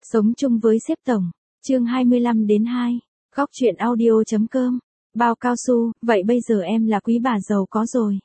Sống chung với sếp tổng. Chương 25-2. Góc truyện audio.com. Bao cao su, vậy bây giờ em là quý bà giàu có rồi.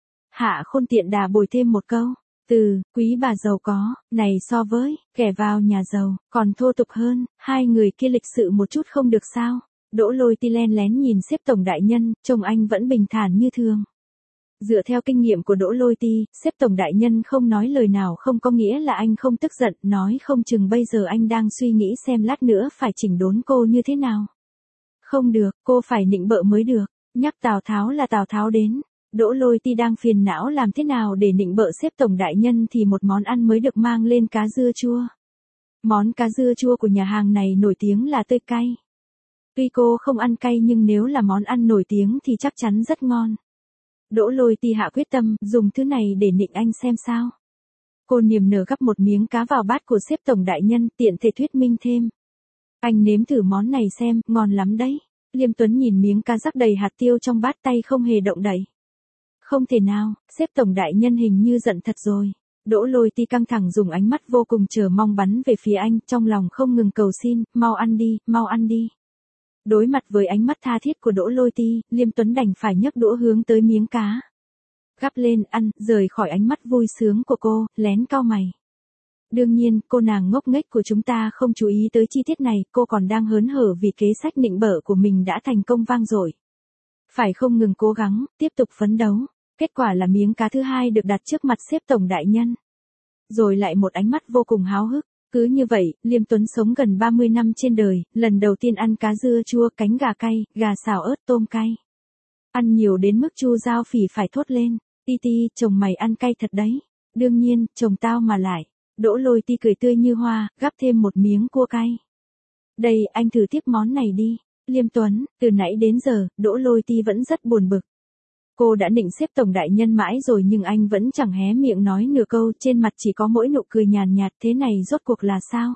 Hạ Khôn tiện đà bồi thêm một câu. Quý bà giàu có, này so với, kẻ vào nhà giàu, còn thô tục hơn, hai người kia lịch sự một chút không được sao. Đỗ Lôi Ti len lén nhìn sếp tổng đại nhân, trông anh vẫn bình thản như thường. Dựa theo kinh nghiệm của Đỗ Lôi Ti, sếp tổng đại nhân không nói lời nào không có nghĩa là anh không tức giận, nói không chừng bây giờ anh đang suy nghĩ xem lát nữa phải chỉnh đốn cô như thế nào. Không được, cô phải nịnh bợ mới được, nhắc Tào Tháo là Tào Tháo đến. Đỗ Lôi Ti đang phiền não làm thế nào để nịnh bợ sếp tổng đại nhân thì một món ăn mới được mang lên, cá dưa chua. Món cá dưa chua của nhà hàng này nổi tiếng là tươi cay. Tuy cô không ăn cay nhưng nếu là món ăn nổi tiếng thì chắc chắn rất ngon. Đỗ Lôi Ti hạ quyết tâm dùng thứ này để nịnh anh xem sao. Cô niềm nở gắp một miếng cá vào bát của sếp tổng đại nhân, tiện thể thuyết minh thêm. Anh nếm thử món này xem, ngon lắm đấy. Liêm Tuấn nhìn miếng cá rắc đầy hạt tiêu trong bát, tay không hề động đậy. Không thể nào, sếp tổng đại nhân hình như giận thật rồi. Đỗ Lôi Ti căng thẳng dùng ánh mắt vô cùng chờ mong bắn về phía anh, trong lòng không ngừng cầu xin, mau ăn đi, mau ăn đi. Đối mặt với ánh mắt tha thiết của Đỗ Lôi Ti, Liêm Tuấn đành phải nhấc đũa hướng tới miếng cá. Gắp lên ăn, rời khỏi ánh mắt vui sướng của cô, lén cau mày. Đương nhiên, cô nàng ngốc nghếch của chúng ta không chú ý tới chi tiết này, cô còn đang hớn hở vì kế sách nịnh bợ của mình đã thành công vang dội. Phải không ngừng cố gắng, tiếp tục phấn đấu. Kết quả là miếng cá thứ hai được đặt trước mặt sếp tổng đại nhân. Rồi lại một ánh mắt vô cùng háo hức. Cứ như vậy, Liêm Tuấn sống gần 30 năm trên đời, lần đầu tiên ăn cá dưa chua, cánh gà cay, gà xào ớt, tôm cay. Ăn nhiều đến mức Chu Giao Phỉ phải thốt lên. Ti Ti, chồng mày ăn cay thật đấy. Đương nhiên, chồng tao mà lại. Đỗ Lôi Ti cười tươi như hoa, gắp thêm một miếng cua cay. Đây, anh thử tiếp món này đi. Liêm Tuấn, từ nãy đến giờ, Đỗ Lôi Ti vẫn rất buồn bực. Cô đã nịnh sếp tổng đại nhân mãi rồi nhưng anh vẫn chẳng hé miệng nói nửa câu, trên mặt chỉ có mỗi nụ cười nhàn nhạt, thế này rốt cuộc là sao?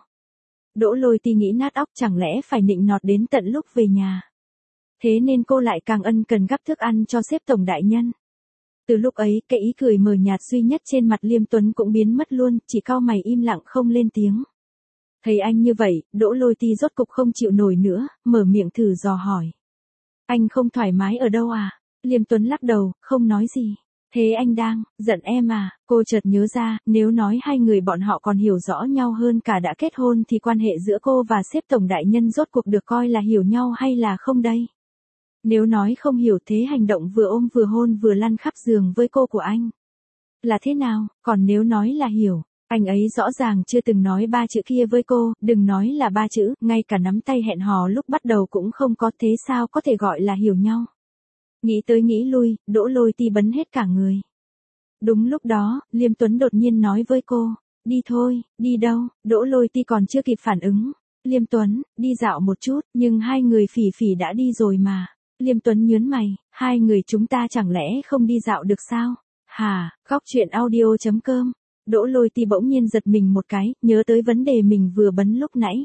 Đỗ Lôi Ti nghĩ nát óc, chẳng lẽ phải nịnh nọt đến tận lúc về nhà. Thế nên cô lại càng ân cần gắp thức ăn cho sếp tổng đại nhân. Từ lúc ấy, cái ý cười mờ nhạt duy nhất trên mặt Liêm Tuấn cũng biến mất luôn, chỉ cau mày im lặng không lên tiếng. Thấy anh như vậy, Đỗ Lôi Ti rốt cục không chịu nổi nữa, mở miệng thử dò hỏi. Anh không thoải mái ở đâu à? Liêm Tuấn lắc đầu, không nói gì. Thế anh đang giận em à? Cô chợt nhớ ra, nếu nói hai người bọn họ còn hiểu rõ nhau hơn cả đã kết hôn thì quan hệ giữa cô và sếp tổng đại nhân rốt cuộc được coi là hiểu nhau hay là không đây? Nếu nói không hiểu thế hành động vừa ôm vừa hôn vừa lăn khắp giường với cô của anh là thế nào? Còn nếu nói là hiểu, anh ấy rõ ràng chưa từng nói ba chữ kia với cô, đừng nói là ba chữ, ngay cả nắm tay hẹn hò lúc bắt đầu cũng không có, thế sao có thể gọi là hiểu nhau? Nghĩ tới nghĩ lui, Đỗ Lôi Ti bấn hết cả người. Đúng lúc đó, Liêm Tuấn đột nhiên nói với cô, đi thôi, đi đâu? Đỗ Lôi Ti còn chưa kịp phản ứng. Liêm Tuấn, đi dạo một chút, nhưng hai người Phỉ Phỉ đã đi rồi mà. Liêm Tuấn nhớn mày, hai người chúng ta chẳng lẽ không đi dạo được sao? Hả, góc truyện audio.com. Đỗ Lôi Ti bỗng nhiên giật mình một cái, nhớ tới vấn đề mình vừa bấn lúc nãy.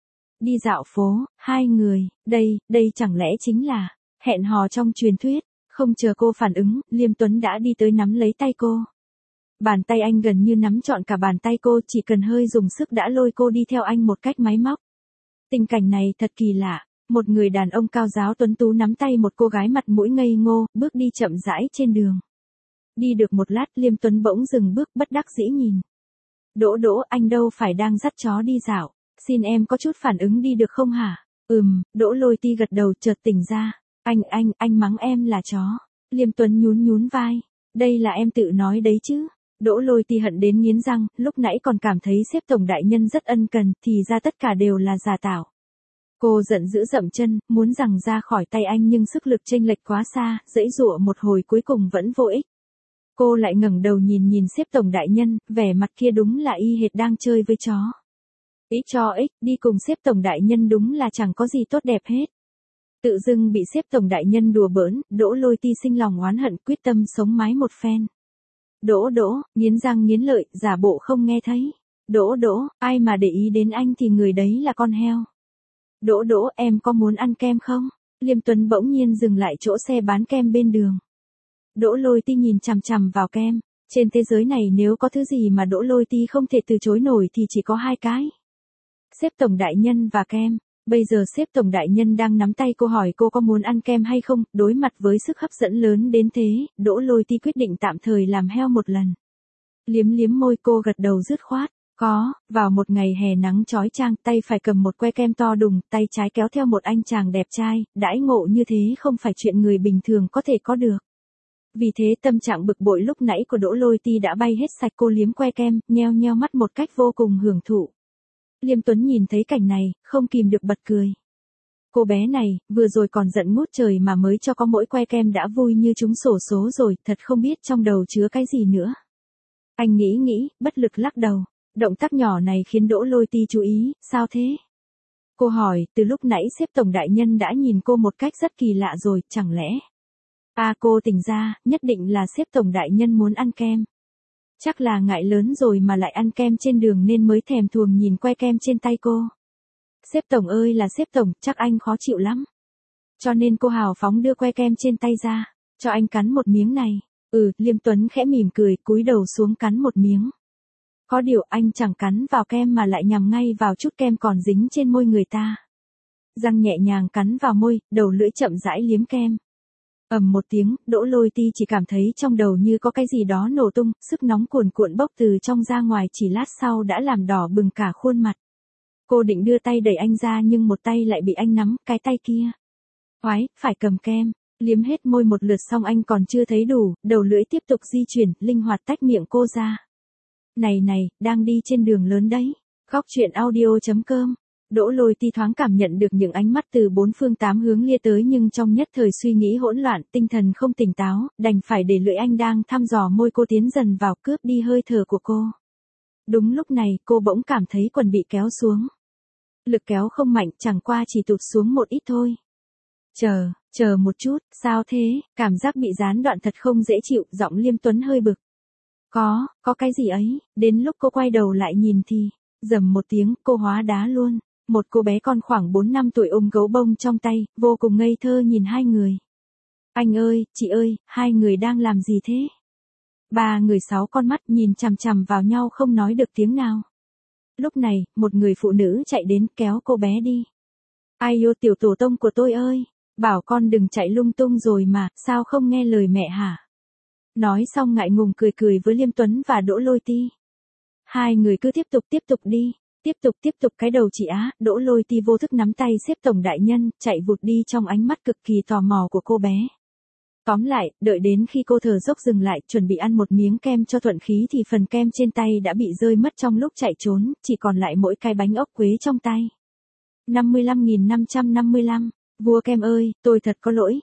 Đi dạo phố, hai người, đây chẳng lẽ chính là hẹn hò trong truyền thuyết. Không chờ cô phản ứng, Liêm Tuấn đã đi tới nắm lấy tay cô. Bàn tay anh gần như nắm trọn cả bàn tay cô, chỉ cần hơi dùng sức đã lôi cô đi theo anh một cách máy móc. Tình cảnh này thật kỳ lạ. Một người đàn ông cao giáo tuấn tú nắm tay một cô gái mặt mũi ngây ngô, bước đi chậm rãi trên đường. Đi được một lát, Liêm Tuấn bỗng dừng bước, bất đắc dĩ nhìn. Đỗ, anh đâu phải đang dắt chó đi dạo, xin em có chút phản ứng đi được không hả? Đỗ Lôi Ti gật đầu, chợt tỉnh ra. Anh mắng em là chó. Liêm Tuấn nhún vai. Đây là em tự nói đấy chứ. Đỗ Lôi Ti hận đến nghiến răng, lúc nãy còn cảm thấy sếp tổng đại nhân rất ân cần, thì ra tất cả đều là giả tạo. Cô giận dữ dậm chân, muốn giằng ra khỏi tay anh nhưng sức lực chênh lệch quá xa, giãy giụa một hồi cuối cùng vẫn vô ích. Cô lại ngẩng đầu nhìn sếp tổng đại nhân, vẻ mặt kia đúng là y hệt đang chơi với chó. Ít cho ích, đi cùng sếp tổng đại nhân đúng là chẳng có gì tốt đẹp hết. Tự dưng bị sếp tổng đại nhân đùa bỡn, Đỗ Lôi Ti sinh lòng oán hận, quyết tâm sống mái một phen. Đỗ, nghiến răng nghiến lợi, giả bộ không nghe thấy. Đỗ, ai mà để ý đến anh thì người đấy là con heo. Đỗ, em có muốn ăn kem không? Liêm Tuấn bỗng nhiên dừng lại chỗ xe bán kem bên đường. Đỗ Lôi Ti nhìn chằm chằm vào kem. Trên thế giới này nếu có thứ gì mà Đỗ Lôi Ti không thể từ chối nổi thì chỉ có hai cái. Sếp tổng đại nhân và kem. Bây giờ sếp tổng đại nhân đang nắm tay cô hỏi cô có muốn ăn kem hay không, đối mặt với sức hấp dẫn lớn đến thế, Đỗ Lôi Ti quyết định tạm thời làm heo một lần. Liếm liếm môi cô gật đầu dứt khoát. Có, vào một ngày hè nắng chói chang, tay phải cầm một que kem to đùng, tay trái kéo theo một anh chàng đẹp trai, đãi ngộ như thế không phải chuyện người bình thường có thể có được. Vì thế tâm trạng bực bội lúc nãy của Đỗ Lôi Ti đã bay hết sạch, cô liếm que kem, nheo nheo mắt một cách vô cùng hưởng thụ. Liêm Tuấn nhìn thấy cảnh này, không kìm được bật cười. Cô bé này, vừa rồi còn giận ngút trời mà mới cho có mỗi que kem đã vui như trúng xổ số rồi, thật không biết trong đầu chứa cái gì nữa. Anh nghĩ, bất lực lắc đầu. Động tác nhỏ này khiến Đỗ Lôi Ti chú ý, sao thế? Cô hỏi, từ lúc nãy sếp tổng đại nhân đã nhìn cô một cách rất kỳ lạ rồi, chẳng lẽ? Cô tỉnh ra, nhất định là sếp tổng đại nhân muốn ăn kem. Chắc là ngại lớn rồi mà lại ăn kem trên đường nên mới thèm thuồng nhìn que kem trên tay cô. Sếp tổng ơi là sếp tổng, chắc anh khó chịu lắm. Cho nên cô hào phóng đưa que kem trên tay ra, cho anh cắn một miếng này. Liêm Tuấn khẽ mỉm cười, cúi đầu xuống cắn một miếng. Có điều anh chẳng cắn vào kem mà lại nhằm ngay vào chút kem còn dính trên môi người ta. Răng nhẹ nhàng cắn vào môi, đầu lưỡi chậm rãi liếm kem. Ầm một tiếng, Đỗ Lôi Ti chỉ cảm thấy trong đầu như có cái gì đó nổ tung, sức nóng cuồn cuộn bốc từ trong ra ngoài, chỉ lát sau đã làm đỏ bừng cả khuôn mặt. Cô định đưa tay đẩy anh ra nhưng một tay lại bị anh nắm, cái tay kia. Oái, phải cầm kem, liếm hết môi một lượt xong anh còn chưa thấy đủ, đầu lưỡi tiếp tục di chuyển, linh hoạt tách miệng cô ra. Này, đang đi trên đường lớn đấy. Góc truyện audio.com. Đỗ Lôi Ti thoáng cảm nhận được những ánh mắt từ bốn phương tám hướng lia tới nhưng trong nhất thời suy nghĩ hỗn loạn, tinh thần không tỉnh táo, đành phải để lưỡi anh đang thăm dò môi cô tiến dần vào cướp đi hơi thở của cô. Đúng lúc này, cô bỗng cảm thấy quần bị kéo xuống. Lực kéo không mạnh, chẳng qua chỉ tụt xuống một ít thôi. Chờ một chút, sao thế, cảm giác bị gián đoạn thật không dễ chịu, giọng Liêm Tuấn hơi bực. Có cái gì ấy, đến lúc cô quay đầu lại nhìn thì, rầm một tiếng, cô hóa đá luôn. Một cô bé con khoảng 4 năm tuổi ôm gấu bông trong tay, vô cùng ngây thơ nhìn hai người. Anh ơi, chị ơi, hai người đang làm gì thế? Ba người 6 con mắt nhìn chằm chằm vào nhau không nói được tiếng nào. Lúc này, một người phụ nữ chạy đến kéo cô bé đi. Ai yêu tiểu tổ tông của tôi ơi, bảo con đừng chạy lung tung rồi mà, sao không nghe lời mẹ hả? Nói xong ngại ngùng cười với Liêm Tuấn và Đỗ Lôi Ti. Hai người cứ tiếp tục đi. Tiếp tục cái đầu chị á, Đỗ Lôi Ti vô thức nắm tay sếp tổng đại nhân, chạy vụt đi trong ánh mắt cực kỳ tò mò của cô bé. Tóm lại, đợi đến khi cô thở dốc dừng lại, chuẩn bị ăn một miếng kem cho thuận khí thì phần kem trên tay đã bị rơi mất trong lúc chạy trốn, chỉ còn lại mỗi cái bánh ốc quế trong tay. 55.555, vua kem ơi, tôi thật có lỗi,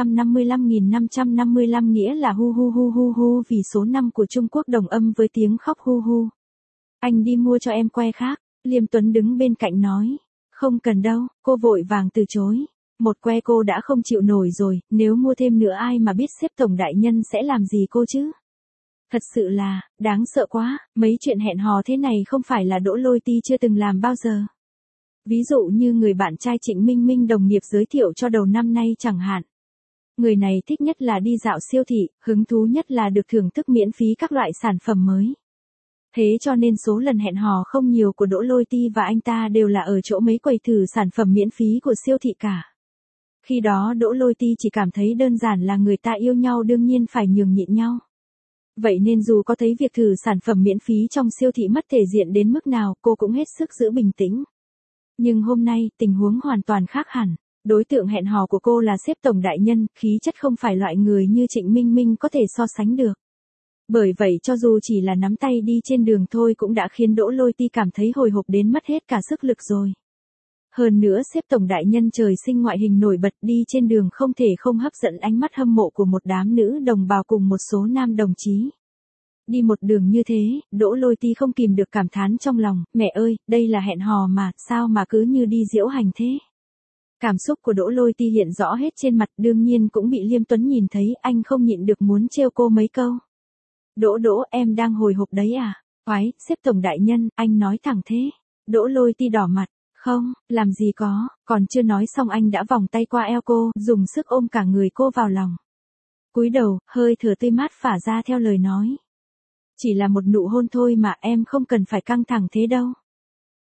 555.555 nghĩa là hu hu hu hu hu vì số 5 của Trung Quốc đồng âm với tiếng khóc hu hu. Anh đi mua cho em que khác, Liêm Tuấn đứng bên cạnh nói. Không cần đâu, cô vội vàng từ chối. Một que cô đã không chịu nổi rồi, nếu mua thêm nữa ai mà biết sếp tổng đại nhân sẽ làm gì cô chứ. Thật sự là, đáng sợ quá, mấy chuyện hẹn hò thế này không phải là Đỗ Lôi Ti chưa từng làm bao giờ. Ví dụ như người bạn trai Trịnh Minh Minh đồng nghiệp giới thiệu cho đầu năm nay chẳng hạn. Người này thích nhất là đi dạo siêu thị, hứng thú nhất là được thưởng thức miễn phí các loại sản phẩm mới. Thế cho nên số lần hẹn hò không nhiều của Đỗ Lôi Ti và anh ta đều là ở chỗ mấy quầy thử sản phẩm miễn phí của siêu thị cả. Khi đó Đỗ Lôi Ti chỉ cảm thấy đơn giản là người ta yêu nhau đương nhiên phải nhường nhịn nhau. Vậy nên dù có thấy việc thử sản phẩm miễn phí trong siêu thị mất thể diện đến mức nào, cô cũng hết sức giữ bình tĩnh. Nhưng hôm nay, tình huống hoàn toàn khác hẳn. Đối tượng hẹn hò của cô là sếp tổng đại nhân, khí chất không phải loại người như Trịnh Minh Minh có thể so sánh được. Bởi vậy cho dù chỉ là nắm tay đi trên đường thôi cũng đã khiến Đỗ Lôi Ti cảm thấy hồi hộp đến mất hết cả sức lực rồi. Hơn nữa sếp tổng đại nhân trời sinh ngoại hình nổi bật đi trên đường không thể không hấp dẫn ánh mắt hâm mộ của một đám nữ đồng bào cùng một số nam đồng chí. Đi một đường như thế, Đỗ Lôi Ti không kìm được cảm thán trong lòng, mẹ ơi, đây là hẹn hò mà, sao mà cứ như đi diễu hành thế. Cảm xúc của Đỗ Lôi Ti hiện rõ hết trên mặt, đương nhiên cũng bị Liêm Tuấn nhìn thấy, anh không nhịn được muốn trêu cô mấy câu. Đỗ, em đang hồi hộp đấy à? Oái, sếp tổng đại nhân, anh nói thẳng thế. Đỗ Lôi Ti đỏ mặt, không, làm gì có, còn chưa nói xong anh đã vòng tay qua eo cô, dùng sức ôm cả người cô vào lòng. Cúi đầu, hơi thở tươi mát phả ra theo lời nói. Chỉ là một nụ hôn thôi mà em không cần phải căng thẳng thế đâu.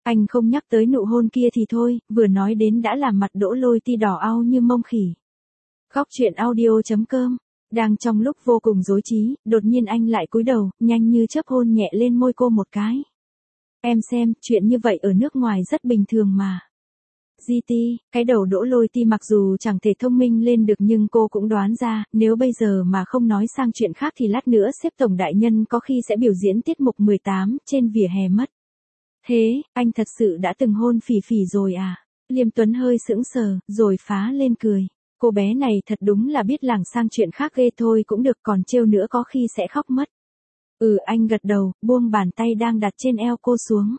Anh không nhắc tới nụ hôn kia thì thôi, vừa nói đến đã làm mặt Đỗ Lôi Ti đỏ au như mông khỉ. Góc chuyện audio.com. Đang trong lúc vô cùng rối trí, đột nhiên anh lại cúi đầu, nhanh như chớp hôn nhẹ lên môi cô một cái. Em xem, chuyện như vậy ở nước ngoài rất bình thường mà. GT, cái đầu Đỗ Lôi Ti mặc dù chẳng thể thông minh lên được nhưng cô cũng đoán ra, nếu bây giờ mà không nói sang chuyện khác thì lát nữa sếp tổng đại nhân có khi sẽ biểu diễn tiết mục 18 trên vỉa hè mất. Thế, anh thật sự đã từng hôn Phỉ Phỉ rồi à? Liêm Tuấn hơi sững sờ, rồi phá lên cười. Cô bé này thật đúng là biết lảng sang chuyện khác ghê thôi cũng được, còn trêu nữa có khi sẽ khóc mất. Anh gật đầu, buông bàn tay đang đặt trên eo cô xuống.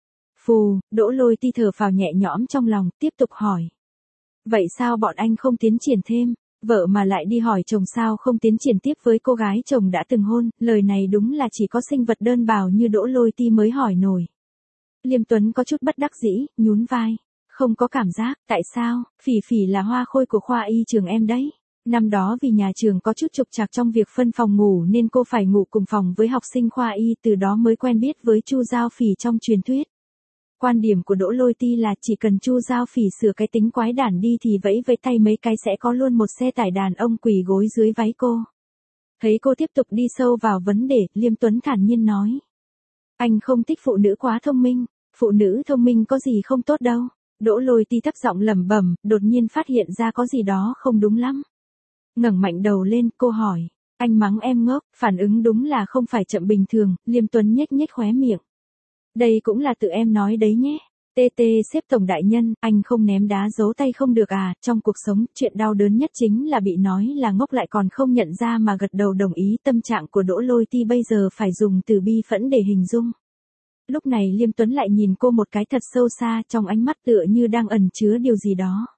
Phù, Đỗ Lôi Ti thở phào nhẹ nhõm trong lòng, tiếp tục hỏi. Vậy sao bọn anh không tiến triển thêm? Vợ mà lại đi hỏi chồng sao không tiến triển tiếp với cô gái chồng đã từng hôn, lời này đúng là chỉ có sinh vật đơn bào như Đỗ Lôi Ti mới hỏi nổi. Liêm Tuấn có chút bất đắc dĩ, nhún vai. Không có cảm giác, tại sao? Phỉ Phỉ là hoa khôi của khoa y trường em đấy. Năm đó vì nhà trường có chút trục trặc trong việc phân phòng ngủ nên cô phải ngủ cùng phòng với học sinh khoa y, từ đó mới quen biết với Chu Giao Phỉ trong truyền thuyết. Quan điểm của Đỗ Lôi Ti là chỉ cần Chu Giao Phỉ sửa cái tính quái đản đi thì vẫy vẫy tay mấy cái sẽ có luôn một xe tải đàn ông quỳ gối dưới váy cô. Thấy cô tiếp tục đi sâu vào vấn đề, Liêm Tuấn thản nhiên nói. Anh không thích phụ nữ quá thông minh, phụ nữ thông minh có gì không tốt đâu. Đỗ Lôi Ti thấp giọng lẩm bẩm, đột nhiên phát hiện ra có gì đó không đúng lắm. Ngẩng mạnh đầu lên, cô hỏi, anh mắng em ngốc, phản ứng đúng là không phải chậm bình thường. Liêm Tuấn nhếch nhếch khóe miệng. Đây cũng là tự em nói đấy nhé. Sếp tổng đại nhân, anh không ném đá giấu tay không được à, trong cuộc sống, chuyện đau đớn nhất chính là bị nói là ngốc lại còn không nhận ra mà gật đầu đồng ý. Tâm trạng của Đỗ Lôi Ti bây giờ phải dùng từ bi phẫn để hình dung. Lúc này Liêm Tuấn lại nhìn cô một cái thật sâu xa, trong ánh mắt tựa như đang ẩn chứa điều gì đó.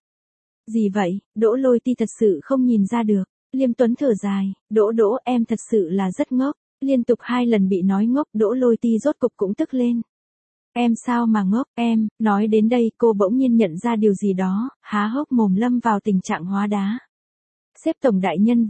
Gì vậy? Đỗ Lôi Ti thật sự không nhìn ra được. Liêm Tuấn thở dài, Đỗ em thật sự là rất ngốc. Liên tục 2 lần bị nói ngốc, Đỗ Lôi Ti rốt cục cũng tức lên. Em sao mà ngốc, em? Nói đến đây cô bỗng nhiên nhận ra điều gì đó, há hốc mồm lâm vào tình trạng hóa đá. Sếp tổng đại nhân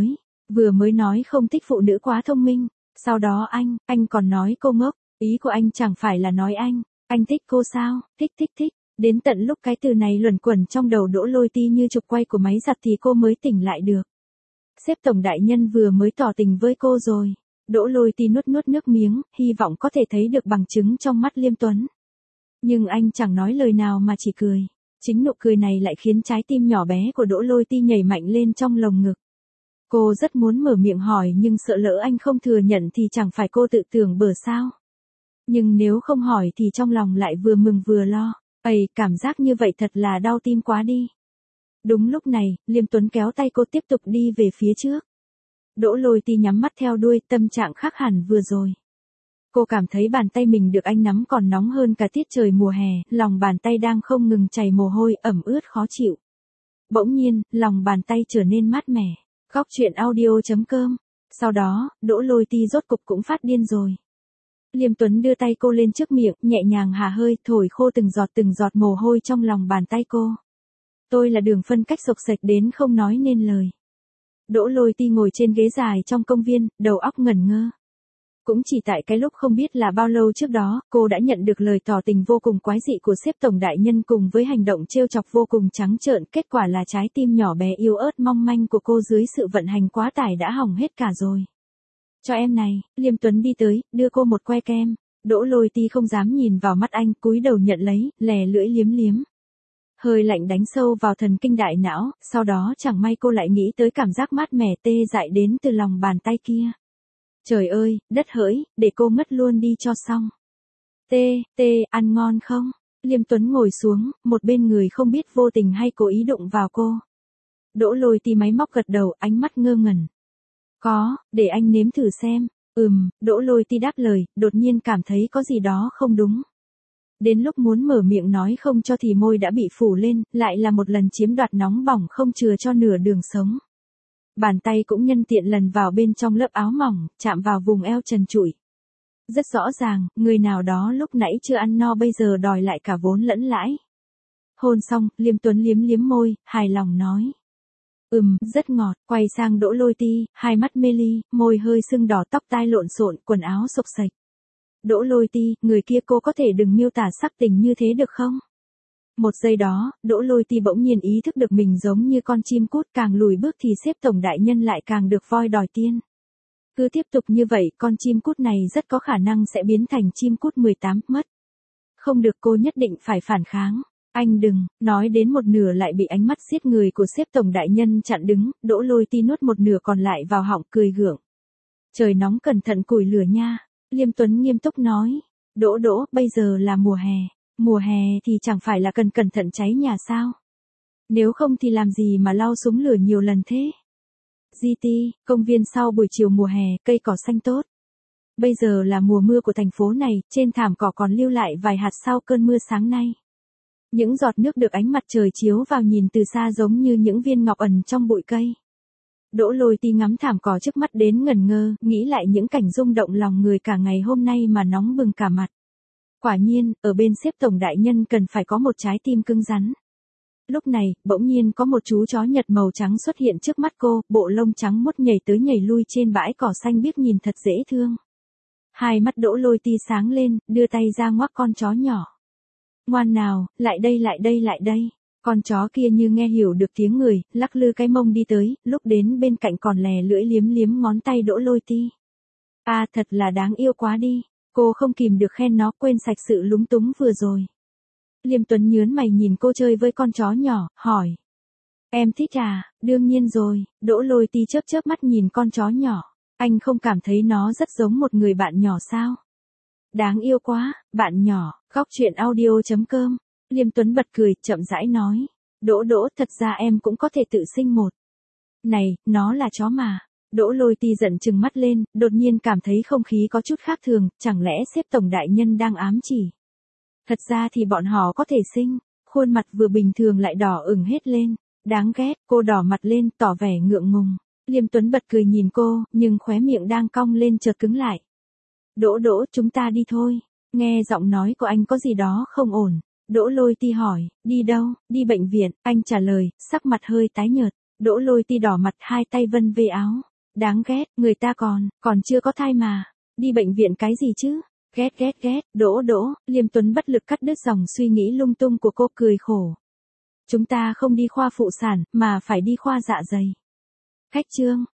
vừa mới nói không thích phụ nữ quá thông minh, sau đó anh còn nói cô ngốc, ý của anh chẳng phải là nói anh thích cô sao? Thích. Đến tận lúc cái từ này luẩn quẩn trong đầu Đỗ Lôi Ti như trục quay của máy giặt thì cô mới tỉnh lại được. Sếp tổng đại nhân vừa mới tỏ tình với cô rồi. Đỗ Lôi Ti nuốt nước miếng, hy vọng có thể thấy được bằng chứng trong mắt Liêm Tuấn. Nhưng anh chẳng nói lời nào mà chỉ cười. Chính nụ cười này lại khiến trái tim nhỏ bé của Đỗ Lôi Ti nhảy mạnh lên trong lồng ngực. Cô rất muốn mở miệng hỏi nhưng sợ lỡ anh không thừa nhận thì chẳng phải cô tự tưởng bở sao. Nhưng nếu không hỏi thì trong lòng lại vừa mừng vừa lo. Cảm giác như vậy thật là đau tim quá đi. Đúng lúc này, Liêm Tuấn kéo tay cô tiếp tục đi về phía trước. Đỗ Lôi Ti nhắm mắt theo đuôi, tâm trạng khác hẳn vừa rồi. Cô cảm thấy bàn tay mình được anh nắm còn nóng hơn cả tiết trời mùa hè, lòng bàn tay đang không ngừng chảy mồ hôi, ẩm ướt khó chịu. Bỗng nhiên, lòng bàn tay trở nên mát mẻ. Góc chuyện audio.com. Sau đó, Đỗ Lôi Ti rốt cục cũng phát điên rồi. Liêm Tuấn đưa tay cô lên trước miệng, nhẹ nhàng hà hơi, thổi khô từng giọt mồ hôi trong lòng bàn tay cô. Tôi là đường phân cách sộc sạch đến không nói nên lời. Đỗ Lôi Ti ngồi trên ghế dài trong công viên, đầu óc ngẩn ngơ. Cũng chỉ tại cái lúc không biết là bao lâu trước đó, cô đã nhận được lời tỏ tình vô cùng quái dị của sếp tổng đại nhân cùng với hành động trêu chọc vô cùng trắng trợn, kết quả là trái tim nhỏ bé yếu ớt mong manh của cô dưới sự vận hành quá tải đã hỏng hết cả rồi. Cho em này, Liêm Tuấn đi tới, đưa cô một que kem. Đỗ Lôi Ti không dám nhìn vào mắt anh, cúi đầu nhận lấy, lè lưỡi liếm. Hơi lạnh đánh sâu vào thần kinh đại não, sau đó chẳng may cô lại nghĩ tới cảm giác mát mẻ tê dại đến từ lòng bàn tay kia. Trời ơi, đất hỡi, để cô ngất luôn đi cho xong. Ăn ngon không? Liêm Tuấn ngồi xuống, một bên người không biết vô tình hay cố ý đụng vào cô. Đỗ Lôi Ti máy móc gật đầu, ánh mắt ngơ ngẩn. Có, để anh nếm thử xem. Đỗ Lôi Ti đáp lời, đột nhiên cảm thấy có gì đó không đúng. Đến lúc muốn mở miệng nói không cho thì môi đã bị phủ lên, lại là một lần chiếm đoạt nóng bỏng không chừa cho nửa đường sống. Bàn tay cũng nhân tiện lần vào bên trong lớp áo mỏng, chạm vào vùng eo trần trụi. Rất rõ ràng, người nào đó lúc nãy chưa ăn no bây giờ đòi lại cả vốn lẫn lãi. Hôn xong, Liêm Tuấn liếm môi, hài lòng nói. Rất ngọt, quay sang Đỗ Lôi Ti, hai mắt mê ly, môi hơi sưng đỏ, tóc tai lộn xộn, quần áo xộc xệch. Đỗ Lôi Ti, người kia cô có thể đừng miêu tả sắc tình như thế được không? Một giây đó, Đỗ Lôi Ti bỗng nhiên ý thức được mình giống như con chim cút, càng lùi bước thì xếp tổng đại nhân lại càng được voi đòi tiên. Cứ tiếp tục như vậy, con chim cút này rất có khả năng sẽ biến thành chim cút 18 mất. Không được, cô nhất định phải phản kháng. Anh đừng, nói đến một nửa lại bị ánh mắt giết người của xếp tổng đại nhân chặn đứng, Đỗ Lôi Ti nuốt một nửa còn lại vào họng cười gượng. Trời nóng cẩn thận củi lửa nha. Liêm Tuấn nghiêm túc nói. Đỗ, bây giờ là mùa hè. Mùa hè thì chẳng phải là cần cẩn thận cháy nhà sao? Nếu không thì làm gì mà lau súng lửa nhiều lần thế? GT, công viên sau buổi chiều mùa hè, cây cỏ xanh tốt. Bây giờ là mùa mưa của thành phố này, trên thảm cỏ còn lưu lại vài hạt sau cơn mưa sáng nay. Những giọt nước được ánh mặt trời chiếu vào nhìn từ xa giống như những viên ngọc ẩn trong bụi cây. Đỗ Lôi Ti ngắm thảm cỏ trước mắt đến ngẩn ngơ, nghĩ lại những cảnh rung động lòng người cả ngày hôm nay mà nóng bừng cả mặt. Quả nhiên, ở bên xếp tổng đại nhân cần phải có một trái tim cứng rắn. Lúc này, bỗng nhiên có một chú chó Nhật màu trắng xuất hiện trước mắt cô, bộ lông trắng muốt nhảy tới nhảy lui trên bãi cỏ xanh biếc nhìn thật dễ thương. Hai mắt Đỗ Lôi Ti sáng lên, đưa tay ra ngoắc con chó nhỏ. Ngoan nào, lại đây. Con chó kia như nghe hiểu được tiếng người, lắc lư cái mông đi tới, lúc đến bên cạnh còn lè lưỡi liếm ngón tay Đỗ Lôi Ti. À, thật là đáng yêu quá đi. Cô không kìm được khen nó, quên sạch sự lúng túng vừa rồi. Liêm Tuấn nhớn mày nhìn cô chơi với con chó nhỏ, hỏi. Em thích à? Đương nhiên rồi. Đỗ Lôi Ti chớp mắt nhìn con chó nhỏ. Anh không cảm thấy nó rất giống một người bạn nhỏ sao? Đáng yêu quá, bạn nhỏ. Góc truyện audio.com. Liêm Tuấn bật cười, chậm rãi nói. Đỗ, thật ra em cũng có thể tự sinh một. Này, nó là chó mà. Đỗ Lôi Ti giận trừng mắt lên, đột nhiên cảm thấy không khí có chút khác thường, chẳng lẽ xếp tổng đại nhân đang ám chỉ. Thật ra thì bọn họ có thể sinh, khuôn mặt vừa bình thường lại đỏ ửng hết lên. Đáng ghét, cô đỏ mặt lên, tỏ vẻ ngượng ngùng. Liêm Tuấn bật cười nhìn cô, nhưng khóe miệng đang cong lên chợt cứng lại. Đỗ, chúng ta đi thôi. Nghe giọng nói của anh có gì đó không ổn. Đỗ Lôi Ti hỏi, đi đâu? Đi bệnh viện, anh trả lời, sắc mặt hơi tái nhợt. Đỗ Lôi Ti đỏ mặt, hai tay vân vê áo. Đáng ghét, người ta còn chưa có thai mà. Đi bệnh viện cái gì chứ? Ghét, Đỗ, Liêm Tuấn bất lực cắt đứt dòng suy nghĩ lung tung của cô, cười khổ. Chúng ta không đi khoa phụ sản, mà phải đi khoa dạ dày. Khách trương,